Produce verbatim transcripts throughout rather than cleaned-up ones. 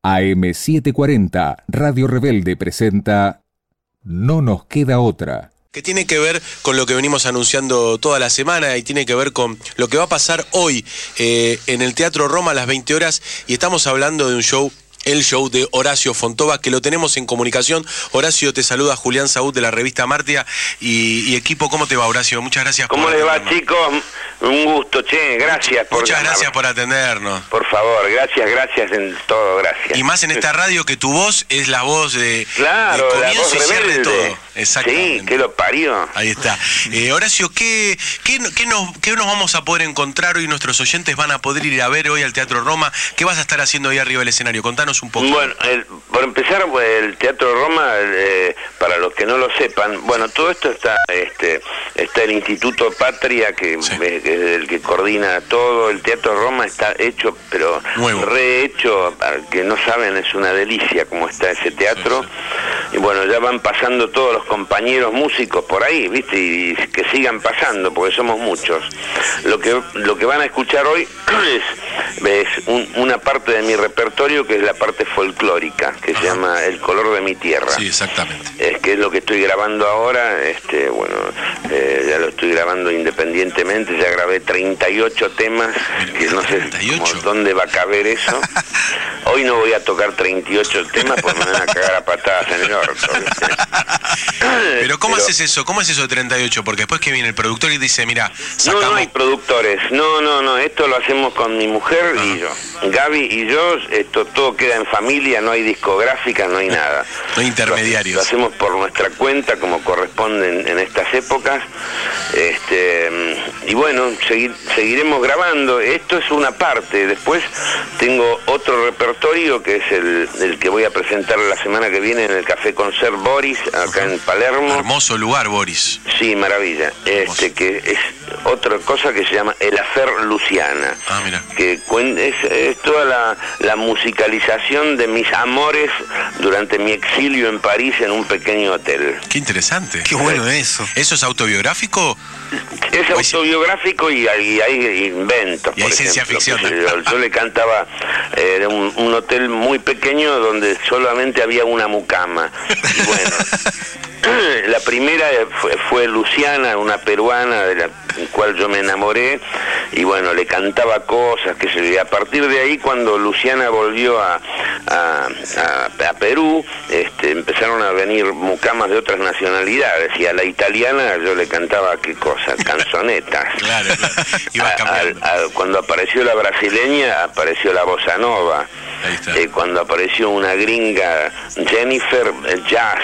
A M setecientos cuarenta, Radio Rebelde presenta No nos queda otra. Que tiene que ver con lo que venimos anunciando toda la semana y tiene que ver con lo que va a pasar hoy eh, en el Teatro Roma a las veinte horas, y estamos hablando de un show, el show de Horacio Fontova, que lo tenemos en comunicación. Horacio, te saluda Julián Saúd de la revista Martia y, y equipo. ¿Cómo te va, Horacio? Muchas gracias. ¿Cómo les va, chicos? Un gusto, che, gracias por Muchas llamar. gracias por atendernos. Por favor, gracias, gracias en todo, gracias. Y más en esta radio que tu voz es la voz de, claro, de la comienzo voz y cierre de rebelde. todo. Exactamente. Sí, que lo parió. Ahí está. Eh, Horacio, ¿qué, qué, qué, nos, ¿qué nos vamos a poder encontrar hoy? Nuestros oyentes van a poder ir a ver hoy al Teatro Roma. ¿Qué vas a estar haciendo ahí arriba del escenario? Contanos un poco. Bueno, el, por empezar, pues, el Teatro Roma, eh, para los que no lo sepan, bueno, todo esto está este está el Instituto Patria, que, Sí. eh, que es el que coordina todo. El Teatro Roma está hecho, pero Nuevo. rehecho, para que no saben, es una delicia como está ese teatro. Sí, Y bueno, ya van pasando todos los compañeros músicos por ahí, ¿viste? Y que sigan pasando, porque somos muchos. Lo que lo que van a escuchar hoy es, es un, una parte de mi repertorio, que es la parte folclórica, que Ajá. se llama El color de mi tierra. Sí, exactamente. Es que es lo que estoy grabando ahora. Este, bueno, eh, ya lo estoy grabando independientemente. Ya grabé treinta y ocho temas, Mira, que no sé treinta y ocho. cómo, dónde va a caber eso. Hoy no voy a tocar treinta y ocho temas porque me van a cagar a patadas en el orto, ¿viste? Pero ¿cómo Pero- haces eso? ¿Cómo es eso de treinta y ocho? Porque después que viene el productor y dice, mira, No, sacamos... no hay productores, no, no, no, esto lo hacemos con mi mujer y yo. Gaby y yo, esto todo queda en familia, no hay discográfica, no hay nada. No hay intermediarios. Lo, lo hacemos por nuestra cuenta, como corresponde en, en estas épocas. Este, y bueno, seguir, seguiremos grabando. Esto es una parte. Después tengo otro repertorio que es el, el que voy a presentar la semana que viene en el Café Concert Boris, acá en Palermo. Hermoso lugar, Boris. Sí, maravilla. Este que es otra cosa que se llama El Afer Luciana. Ah, mira. Que cuen- es, es toda la, la musicalización de mis amores durante mi exilio en París en un pequeño hotel. Qué interesante. Qué bueno eso. ¿Eso es autobiográfico? Es Pues- autobiográfico y hay, y hay inventos. Y hay por ciencia ejemplo, ficción. qué sé Yo, yo le cantaba eh, de un, un hotel muy pequeño donde solamente había una mucama. Y bueno, la primera fue, fue Luciana, una peruana de la cual yo me enamoré, y bueno, le cantaba cosas, qué sé yo. Y a partir de ahí, cuando Luciana volvió a, a, a, a Perú, este, empezaron a venir mucamas de otras nacionalidades, y a la italiana yo le cantaba qué cosa, canzonetas. Claro, claro. Ibas A- cambiando. a- a- cuando apareció la brasileña, apareció la bossa nova. Ahí está. Eh, cuando apareció una gringa, Jennifer, eh, jazz.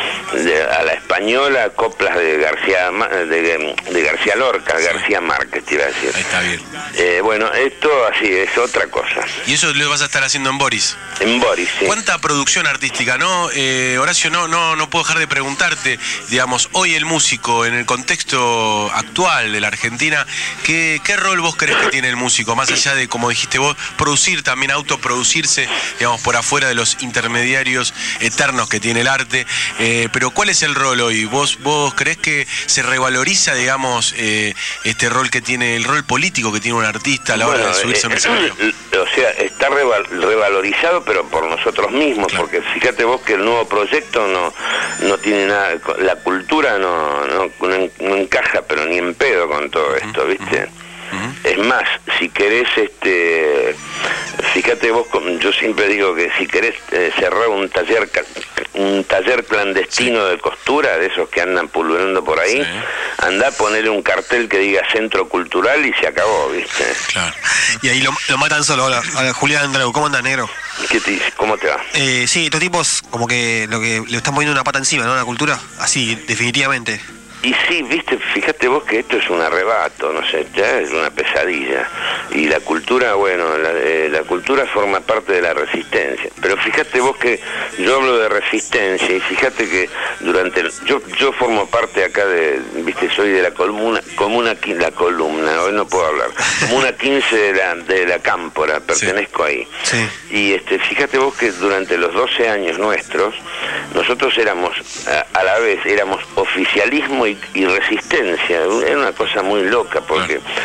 De- a la española, coplas de García Ma- de, de García Lorca, Sí. García Márquez, te iba a decir. Ahí está bien. Eh, bueno, esto así es otra cosa. Y eso lo vas a estar haciendo en Boris. En Boris, sí. ¿Cuánta producción artística, no? Eh, Horacio, no, no, no puedo dejar de preguntarte, digamos, hoy el músico, en el contexto actual de la Argentina, ¿qué, qué rol vos crees que tiene el músico? Más allá de, como dijiste vos, producir, también autoproducirse, digamos, por afuera de los intermediarios eternos que tiene el arte. Eh, pero ¿cuál es el rol hoy? ¿Vos, vos creés que se revaloriza, digamos, eh, este rol que tiene, el rol político que tiene un artista a la hora Bueno, de subirse a un eh, escenario? O sea, está reval- revalorizado, pero por nosotros mismos, Claro. porque fíjate vos que el nuevo proyecto no no tiene nada, la cultura no, no, no, no encaja, pero ni en pedo con todo esto, ¿viste? Ujú. Es más, si querés, este, fíjate vos, con- yo siempre digo que si querés eh, cerrar un taller ca- un taller clandestino de costura, de esos que andan pululando por ahí, Sí. andá a ponerle un cartel que diga Centro Cultural y se acabó, ¿viste? Claro. Y ahí lo, lo matan solo. Hola, hola, Julián Andreu, ¿cómo anda, negro? ¿Qué te dice? ¿Cómo te va? Eh, sí, estos tipos como que lo que le están poniendo una pata encima, ¿no? A la cultura. Así, definitivamente. Y sí, viste, fíjate vos que esto es un arrebato, no sé, ya es una pesadilla. Y la cultura, bueno, la, eh, la cultura forma parte de la resistencia. Pero fíjate vos que yo hablo de resistencia y fíjate que durante... El, yo yo formo parte acá de, viste, soy de la comuna, comuna qui- la columna, hoy no puedo hablar, comuna quince de la, de la Cámpora, pertenezco ahí. Sí. Y este, fíjate vos que durante los doce años nuestros, nosotros éramos, a, a la vez, éramos oficialismo y, y resistencia. Era una cosa muy loca, porque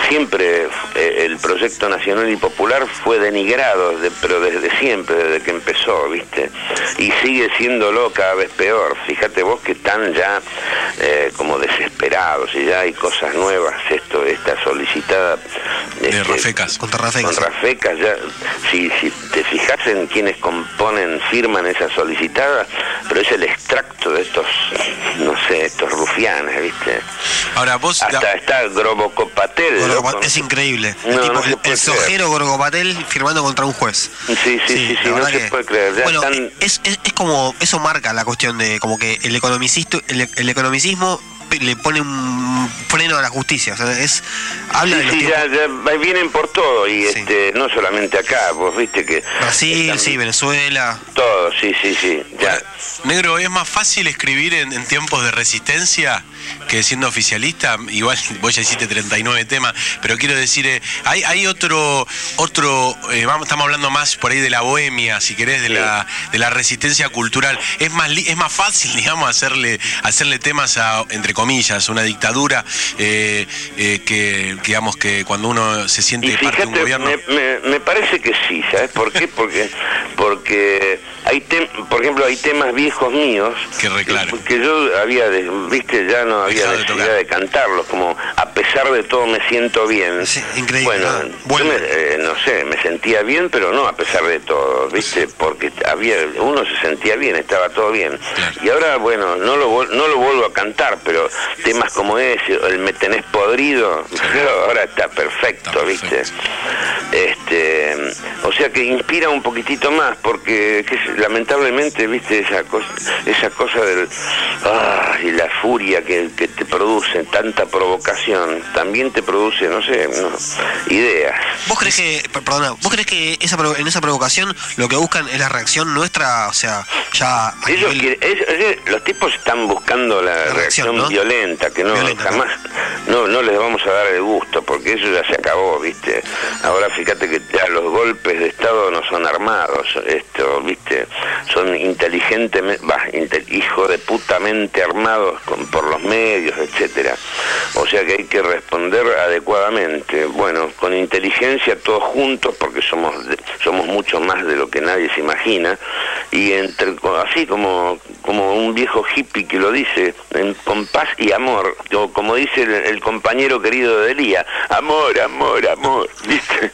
siempre eh, el proyecto nacional y popular fue denigrado, de, pero desde siempre, desde que empezó, ¿viste? Y sigue siéndolo cada vez peor. Fíjate vos que están ya eh, como desesperados y ya hay cosas nuevas, esto, esta solicitada... De este, Rafecas. Contra Rafecas. Con Rafecas, ya, si, si te fijas en quienes componen, firman esa solicitada, pero es el extracto de estos, no sé, estos rufianes, ¿viste? Ahora vos... Hasta da... está Grobocopatel. Gorgopatel, es increíble. No, el tipo, no se el, puede el sojero Gorgopatel firmando contra un juez. Sí, sí, sí, sí, sí, no se puede creer. Ya bueno, están... es, es, es como, eso marca la cuestión de como que el economicista, el, el economicismo le pone un freno a la justicia, o sea, es habla Sí, de los sí, ya, ya vienen por todo, y Sí. este no solamente acá, vos viste que... Brasil, están sí, Venezuela. todo, sí, sí, sí, ya. Ahora, Negro, ¿es más fácil escribir en, en tiempos de resistencia que siendo oficialista? Igual vos ya hiciste treinta y nueve temas, pero quiero decir, eh, hay, hay otro, otro eh, vamos, estamos hablando más por ahí de la bohemia, si querés, de, Sí. la, de la resistencia cultural. Es más, li- es más fácil, digamos, hacerle, hacerle temas a, entre comillas, una dictadura, eh, eh, que, que, digamos, que cuando uno se siente Y parte de un fíjate, gobierno... me, me, me parece que sí, ¿sabes por qué? Porque, porque hay tem, por ejemplo, hay temas viejos míos Que reclaro. que, que yo había, de, viste, ya no había Dejado de necesidad tocar. de cantarlos, como a pesar de todo me siento bien. Sí, increíble, Bueno, ¿no? yo Vuelve. me, eh, no sé, me sentía bien, pero no a pesar de todo, viste, porque había, uno se sentía bien, estaba todo bien. Claro. Y ahora, bueno, no lo, vol- no lo vuelvo a cantar, pero temas como ese, el Me tenés podrido, pero ahora está perfecto, Está ¿viste? perfecto. Este, o sea que inspira un poquitito más, porque que es- lamentablemente, ¿viste? Esa cosa, esa cosa del... Ah, y la furia que, que te produce, tanta provocación, también te produce, no sé, no, ideas. ¿Vos crees que, per- perdona, vos crees que esa, provo- en esa provocación lo que buscan es la reacción nuestra, o sea, ya a Ellos nivel- quieren- ellos- ellos- los tipos están buscando la, La reacción, reacción ¿no? violenta, que no Violenta, jamás, no, no les vamos a dar el gusto, porque eso ya se acabó, ¿viste? Ahora fíjate que ya los golpes de Estado no son armados, esto, ¿viste? Son inteligentemente, bah, inte- hijo de putamente armados con, por los medios, etcétera. O sea que hay que responder adecuadamente, bueno, con inteligencia todos juntos, porque somos de- somos mucho más de lo que nadie se imagina, y entre así como como un viejo hippie que lo dice, en, con paz y amor, o como dice el, el compañero querido de Elía, amor, amor, amor, ¿viste?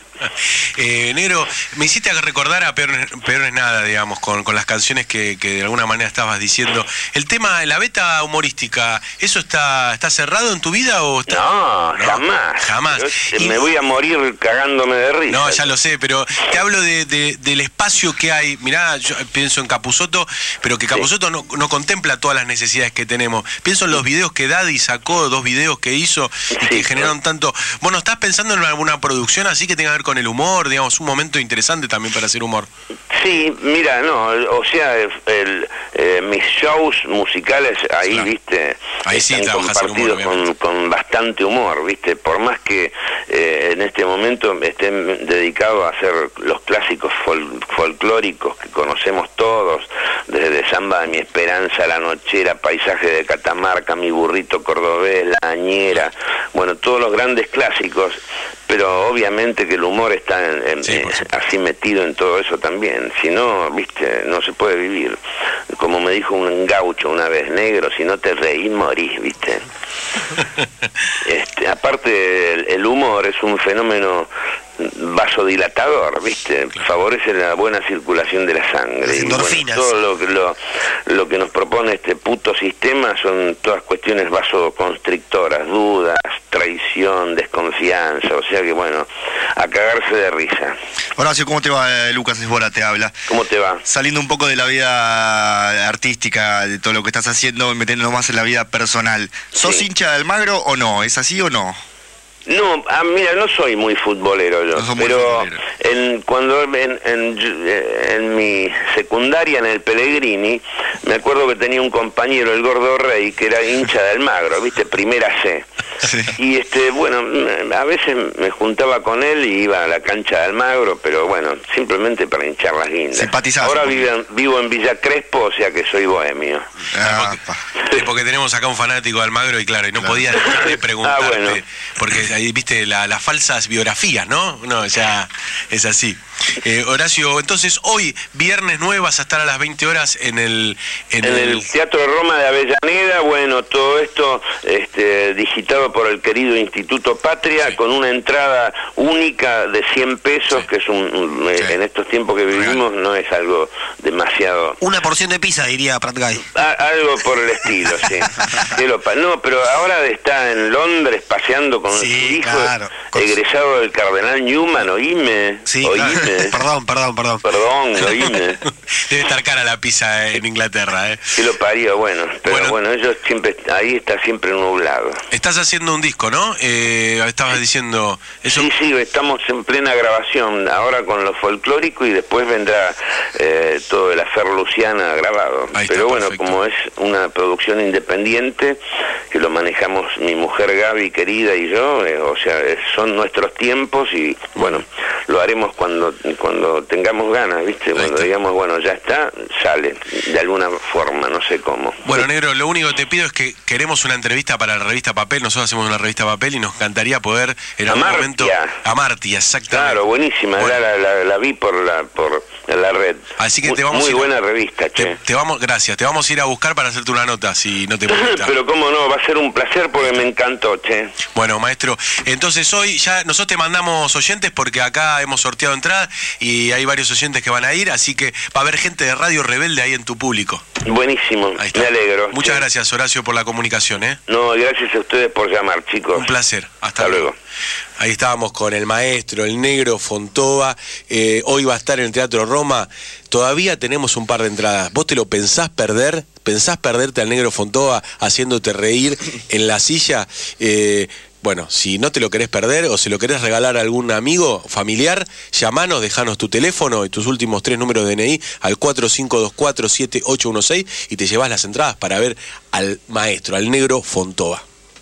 Eh, Negro, me hiciste recordar a Peor, Peor es Nada, digamos, con, con las canciones que, que de alguna manera estabas diciendo. El tema de la beta humorística, ¿eso está está cerrado en tu vida o está...? No, No, jamás. jamás. Yo, Y- me voy a morir cagándome de risa. No, ya lo sé, pero te hablo de, de- del espacio que hay. Mirá, yo pienso en Capusotto, pero que Capusotto no, no contempla todas las necesidades que tenemos. Pienso en los videos que Daddy sacó, dos videos que hizo y Sí, que generaron claro. tanto... Bueno, ¿estás pensando en alguna producción así que tenga que ver con el humor? Digamos, un momento interesante también para hacer humor. Sí, mira, no, o sea, el, eh, mis shows musicales ahí, Claro. viste, Ahí sí están trabajas el humor, compartidos con, obviamente. con bastante humor, viste, por más que eh, en este momento estén dedicados a hacer los clásicos fol- folclóricos que conocemos todos, desde Samba de mi Esperanza, La Nochera, Paisaje de Catamarca, Mi Burrito Cordobés, La Añera, bueno, todos los grandes clásicos, pero obviamente que el humor está en- en- Sí, por eh, supuesto. así metido en todo eso también, si no, viste, no se puede vivir. Como me dijo un gaucho una vez, negro, si no te reís, morís, viste. Este, aparte, el, el humor es un fenómeno vasodilatador, viste, favorece la buena circulación de la sangre. Las Y, bueno, endorfinas. todo lo, que- lo, lo que nos propone este puto sistema son todas cuestiones vasoconstrictoras, dudas, traición, desconfianza, o sea que bueno, a cagarse de risa. Horacio, ¿cómo te va? Eh, Lucas Esbora te habla. ¿Cómo te va? Saliendo un poco de la vida artística, de todo lo que estás haciendo, metiéndonos más en la vida personal. ¿Sos Sí. hincha del Magro o no? ¿Es así o no? No, ah, mira, no soy muy futbolero yo, No sos muy pero futbolero. en, cuando en, en, en mi secundaria en el Pellegrini, me acuerdo que tenía un compañero, el Gordo Rey, que era hincha del Magro, viste, primera C. Sí. Y este, bueno, a veces me juntaba con él y iba a la cancha de Almagro, pero bueno, simplemente para hinchar las guindas. Simpatizás Ahora un vivo en, vivo en Villa Crespo, o sea que soy bohemio. Ah, porque, pa. eh, porque tenemos acá un fanático de Almagro y claro, y no podía dejar de preguntarte, Ah, bueno. porque ahí viste la- las falsas biografías, ¿no? No, ya es así. Eh, Horacio, entonces hoy, viernes nueve, vas a estar a las veinte horas en el... En, En el Teatro Roma de Avellaneda, bueno, todo esto este, digitado por el querido Instituto Patria, Sí. con una entrada única de cien pesos, Sí. que es un, un- Sí. en estos tiempos que vivimos no es algo demasiado... Una porción de pizza, diría Prat Guy. A- algo por el estilo, sí. Que lo pa- no, pero ahora está en Londres paseando con Sí, su hijo, claro. Con su- egresado del Cardenal Newman, oíme, Sí, oíme, claro. Perdón, perdón, perdón. perdón, oíme. Debe estar cara la pizza en Inglaterra, ¿eh? Que lo parió, bueno, pero Bueno. bueno, ellos siempre, ahí está siempre nublado. Estás haciendo un disco, ¿no? Eh, estabas diciendo... Eso... Sí, sí, estamos en plena grabación, ahora con lo folclórico y después vendrá eh, todo el Afer Luciana grabado. Ahí está, Pero bueno, perfecto. como es una producción independiente, que lo manejamos mi mujer Gaby querida y yo, eh, o sea, eh, son nuestros tiempos y bueno, lo haremos cuando cuando tengamos ganas, ¿viste? Cuando está. digamos, bueno, ya está, sale, de alguna forma, no sé cómo. Bueno, Negro, lo único que te pido es que queremos una entrevista para la revista Papel. Nosotros hacemos una revista Papel y nos encantaría poder en algún Amartya. momento... Amartya, exactamente. Claro, buenísima, Bueno. la, la, la vi por la por la red. Así que Muy- te vamos Muy a ir a- buena revista, che. Te, te vamos, gracias, te vamos a ir a buscar para hacerte una nota, si no te molesta. Pero cómo no, va a ser un placer porque me encantó, che. Bueno, maestro, entonces hoy ya nosotros te mandamos oyentes porque acá hemos sorteado entradas y hay varios oyentes que van a ir, así que va a haber gente de Radio Rebelde ahí en tu público. Buenísimo, Ahí está. me alegro. Muchas che. gracias, Horacio, por la comunicación, ¿eh? No, gracias a ustedes por llamar, chicos. Un placer. Hasta, Hasta luego. luego. Ahí estábamos con el maestro, el Negro Fontova. Eh, hoy va a estar en el Teatro Roma. Todavía tenemos un par de entradas. ¿Vos te lo pensás perder? ¿Pensás perderte al Negro Fontova haciéndote reír en la silla? Eh, bueno, si no te lo querés perder o se lo querés regalar a algún amigo, familiar, llamanos, dejanos tu teléfono y tus últimos tres números de D N I al cuatro cinco dos cuatro siete ocho uno seis y te llevas las entradas para ver al maestro, al Negro Fontova.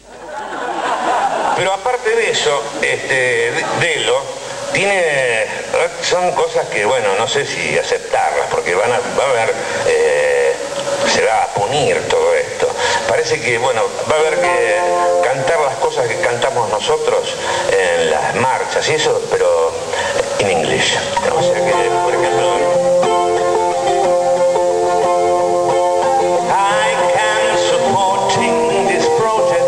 Pero aparte de eso, este, Delo tiene, son cosas que, bueno, no sé si aceptarlas, porque van a, va a haber, eh, se va a punir todo esto. Parece que, bueno, va a haber que cantar las cosas que cantamos nosotros en las marchas y eso, pero en inglés. O sea que, por ejemplo... I can supporting this project.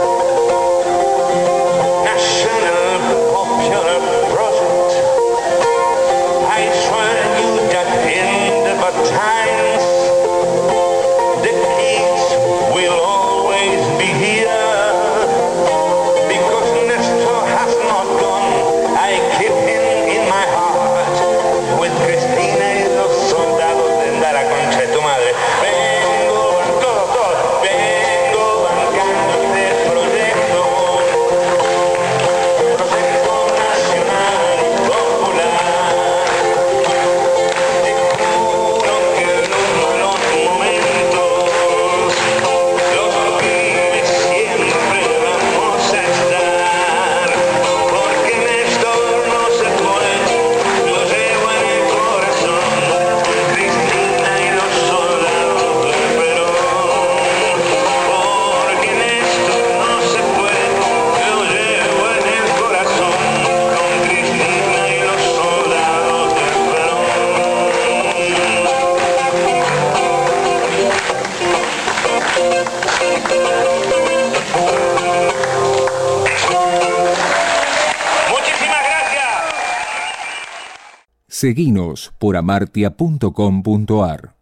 National Popular Project. I swear you that in the bad times, the peace will always be here. Because Nestor has not gone, I keep him in my heart. With Cristina y los soldados de dar a concha de tu madre. Vengo, todo, todo, vengo bancando este proyecto. Proyecto nacional y popular. Te juro que en uno de los momentos los pibes siempre vamos a estar. Porque Néstor no se fue, lo llevo en el corazón. Cristina y los soldados del Perón. Porque Néstor no se fue, lo llevo en el corazón. Con Cristina y los soldados del Perón. Muchísimas gracias. Seguinos por amartia punto com punto ar.